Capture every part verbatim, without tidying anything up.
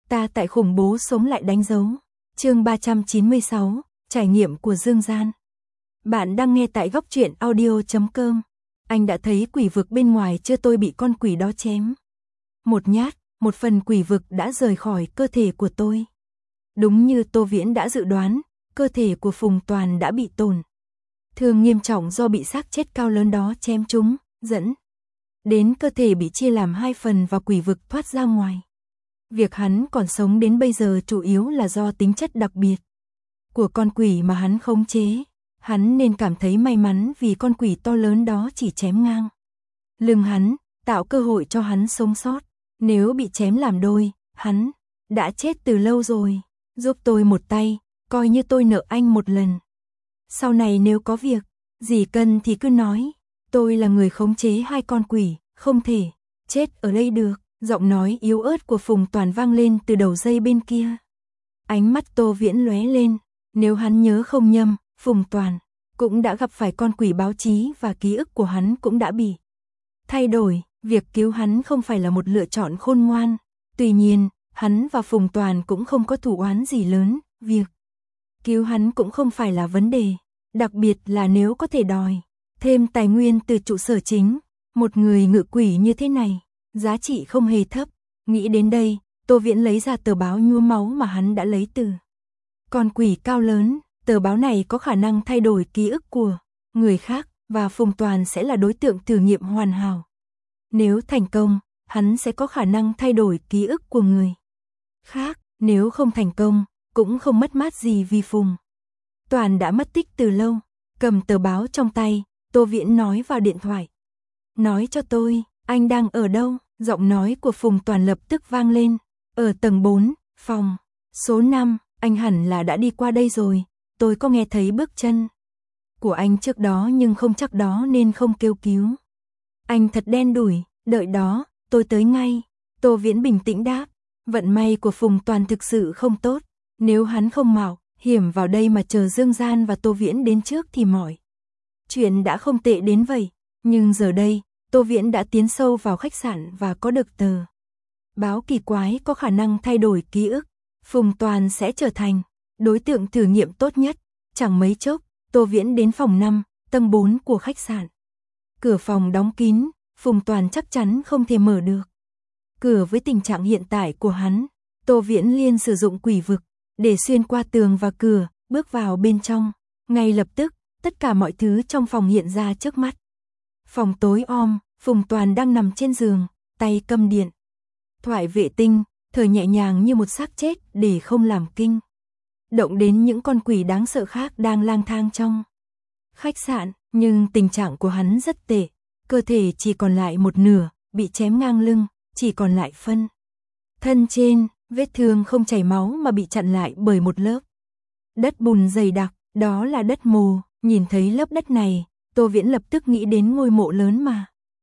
ta tại khủng bố sống lại đánh dấu. Chương ba trăm chín mươi sáu, trải nghiệm của Dương Gian. Bạn đang nghe tại góc truyện audio chấm com. Anh đã thấy quỷ vực bên ngoài chưa? Tôi bị con quỷ đó chém. Một nhát, một phần quỷ vực đã rời khỏi cơ thể của tôi. Đúng như Tô Viễn đã dự đoán, cơ thể của Phùng Toàn đã bị tổn thương nghiêm trọng do bị xác chết cao lớn đó chém trúng, dẫn đến cơ thể bị chia làm hai phần và quỷ vực thoát ra ngoài. Việc hắn còn sống đến bây giờ chủ yếu là do tính chất đặc biệt của con quỷ mà hắn khống chế. Hắn nên cảm thấy may mắn vì con quỷ to lớn đó chỉ chém ngang lưng hắn, tạo cơ hội cho hắn sống sót. Nếu bị chém làm đôi, hắn đã chết từ lâu rồi. Giúp tôi một tay, coi như tôi nợ anh một lần. Sau này nếu có việc gì cần thì cứ nói. Tôi là người khống chế hai con quỷ, không thể chết ở đây được. Giọng nói yếu ớt của Phùng Toàn vang lên từ đầu dây bên kia. Ánh mắt Tô Viễn lóe lên. Nếu hắn nhớ không nhầm, Phùng Toàn cũng đã gặp phải con quỷ báo chí và ký ức của hắn cũng đã bị thay đổi. Việc cứu hắn không phải là một lựa chọn khôn ngoan. Tuy nhiên, hắn và Phùng Toàn cũng không có thù oán gì lớn. Việc cứu hắn cũng không phải là vấn đề. Đặc biệt là nếu có thể đòi thêm tài nguyên từ trụ sở chính. Một người ngự quỷ như thế này, giá trị không hề thấp. Nghĩ đến đây, Tô Viễn lấy ra tờ báo nhuốm máu mà hắn đã lấy từ con quỷ cao lớn. Tờ báo này có khả năng thay đổi ký ức của người khác, và Phùng Toàn sẽ là đối tượng thử nghiệm hoàn hảo. Nếu thành công, hắn sẽ có khả năng thay đổi ký ức của người khác. Nếu không thành công, cũng không mất mát gì vì Phùng Toàn đã mất tích từ lâu. Cầm tờ báo trong tay, Tô Viễn nói vào điện thoại. Nói cho tôi, anh đang ở đâu? Giọng nói của Phùng Toàn lập tức vang lên. Ở tầng bốn, phòng số năm, anh hẳn là đã đi qua đây rồi. Tôi có nghe thấy bước chân của anh trước đó nhưng không chắc đó nên không kêu cứu. Anh thật đen đủi, đợi đó, tôi tới ngay. Tô Viễn bình tĩnh đáp. Vận may của Phùng Toàn thực sự không tốt. Nếu hắn không mạo hiểm vào đây mà chờ Dương Gian và Tô Viễn đến trước thì mọi chuyện đã không tệ đến vậy. Nhưng giờ đây, Tô Viễn đã tiến sâu vào khách sạn và có được tờ báo kỳ quái có khả năng thay đổi ký ức. Phùng Toàn sẽ trở thành đối tượng thử nghiệm tốt nhất. Chẳng mấy chốc, Tô Viễn đến phòng năm, tầng bốn của khách sạn. Cửa phòng đóng kín, Phùng Toàn chắc chắn không thể mở được cửa. Với tình trạng hiện tại của hắn, Tô Viễn liền sử dụng quỷ vực để xuyên qua tường và cửa, bước vào bên trong. Ngay lập tức, tất cả mọi thứ trong phòng hiện ra trước mắt. Phòng tối om, Phùng Toàn đang nằm trên giường, tay cầm điện thoại vệ tinh, thở nhẹ nhàng như một xác chết để không làm kinh động đến những con quỷ đáng sợ khác đang lang thang trong khách sạn. Nhưng tình trạng của hắn rất tệ, cơ thể chỉ còn lại một nửa, bị chém ngang lưng, chỉ còn lại phân thân trên, vết thương không chảy máu mà bị chặn lại bởi một lớp đất bùn dày đặc. Đó là đất mồ. Nhìn thấy lớp đất này, Tô Viễn lập tức nghĩ đến ngôi mộ lớn mà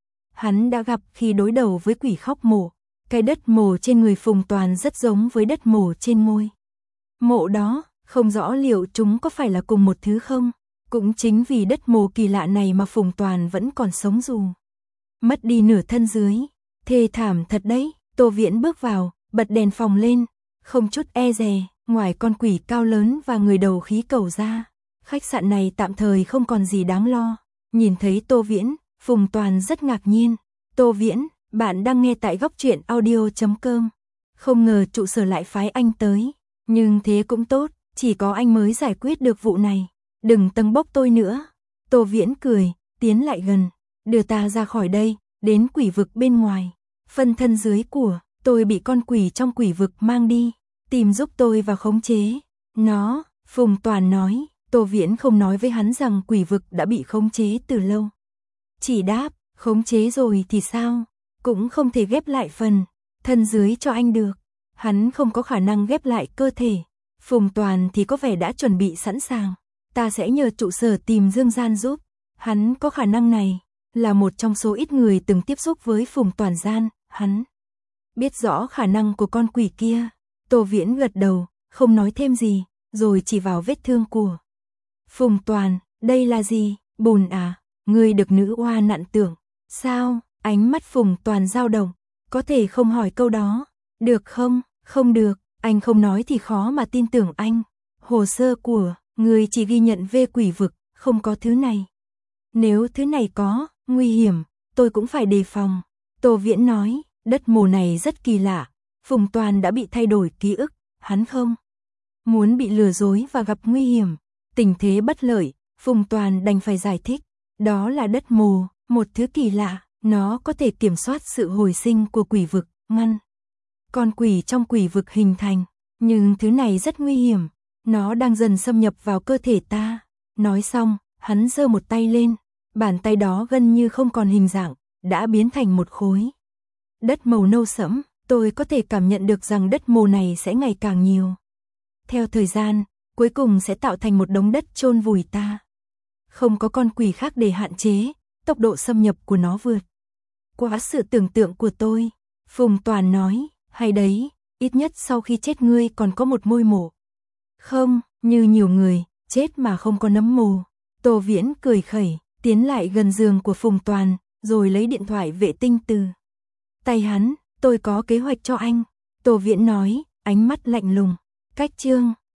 hắn đã gặp khi đối đầu với quỷ khóc mộ. Cái đất mồ trên người Phùng Toàn rất giống với đất mồ trên ngôi mộ đó. Không rõ liệu chúng có phải là cùng một thứ không. Cũng chính vì đất mồ kỳ lạ này mà Phùng Toàn vẫn còn sống dù mất đi nửa thân dưới. Thê thảm thật đấy. Tô Viễn bước vào, bật đèn phòng lên, không chút e dè. Ngoài con quỷ cao lớn và người đầu khí cầu ra, khách sạn này tạm thời không còn gì đáng lo. Nhìn thấy Tô Viễn, Phùng Toàn rất ngạc nhiên. Tô Viễn, bạn đang nghe tại góc truyện audio chấm com. Không ngờ trụ sở lại phái anh tới. Nhưng thế cũng tốt, chỉ có anh mới giải quyết được vụ này. Đừng tâng bốc tôi nữa. Tô Viễn cười, tiến lại gần. Đưa ta ra khỏi đây, đến quỷ vực bên ngoài. Phân thân dưới của tôi bị con quỷ trong quỷ vực mang đi. Tìm giúp tôi và khống chế nó. Phùng Toàn nói. Tô Viễn không nói với hắn rằng quỷ vực đã bị khống chế từ lâu. Chỉ đáp, khống chế rồi thì sao? Cũng không thể ghép lại phần thân dưới cho anh được. Hắn không có khả năng ghép lại cơ thể. Phùng Toàn thì có vẻ đã chuẩn bị sẵn sàng. Ta sẽ nhờ trụ sở tìm Dương Gian giúp. Hắn có khả năng này. Là một trong số ít người từng tiếp xúc với Phùng Toàn Gian. Hắn biết rõ khả năng của con quỷ kia. Tô Viễn gật đầu, không nói thêm gì, rồi chỉ vào vết thương của Phùng Toàn. Đây là gì? Bùn à? Ngươi được nữ oa nặn tưởng. Sao? Ánh mắt Phùng Toàn dao động. Có thể không hỏi câu đó được không? Không được, anh không nói thì khó mà tin tưởng anh. Hồ sơ của người chỉ ghi nhận về quỷ vực, không có thứ này. Nếu thứ này có, nguy hiểm, tôi cũng phải đề phòng. Tô Viễn nói, đất mồ này rất kỳ lạ. Phùng Toàn đã bị thay đổi ký ức, hắn không muốn bị lừa dối và gặp nguy hiểm. Tình thế bất lợi, Phùng Toàn đành phải giải thích. Đó là đất mồ, một thứ kỳ lạ, nó có thể kiểm soát sự hồi sinh của quỷ vực, ngăn con quỷ trong quỷ vực hình thành. Nhưng thứ này rất nguy hiểm, nó đang dần xâm nhập vào cơ thể ta. Nói xong, hắn giơ một tay lên, bàn tay đó gần như không còn hình dạng, đã biến thành một khối đất màu nâu sẫm. Tôi có thể cảm nhận được rằng đất mồ này sẽ ngày càng nhiều. Theo thời gian, cuối cùng sẽ tạo thành một đống đất chôn vùi ta. Không có con quỷ khác để hạn chế, tốc độ xâm nhập của nó vượt quá sự tưởng tượng của tôi. Phùng Toàn nói, hay đấy, ít nhất sau khi chết ngươi còn có một môi mổ. Không, như nhiều người, chết mà không có nấm mồ. Tô Viễn cười khẩy, tiến lại gần giường của Phùng Toàn, rồi lấy điện thoại vệ tinh từ tay hắn. Tôi có kế hoạch cho anh. Tô Viễn nói, ánh mắt lạnh lùng. Cách chương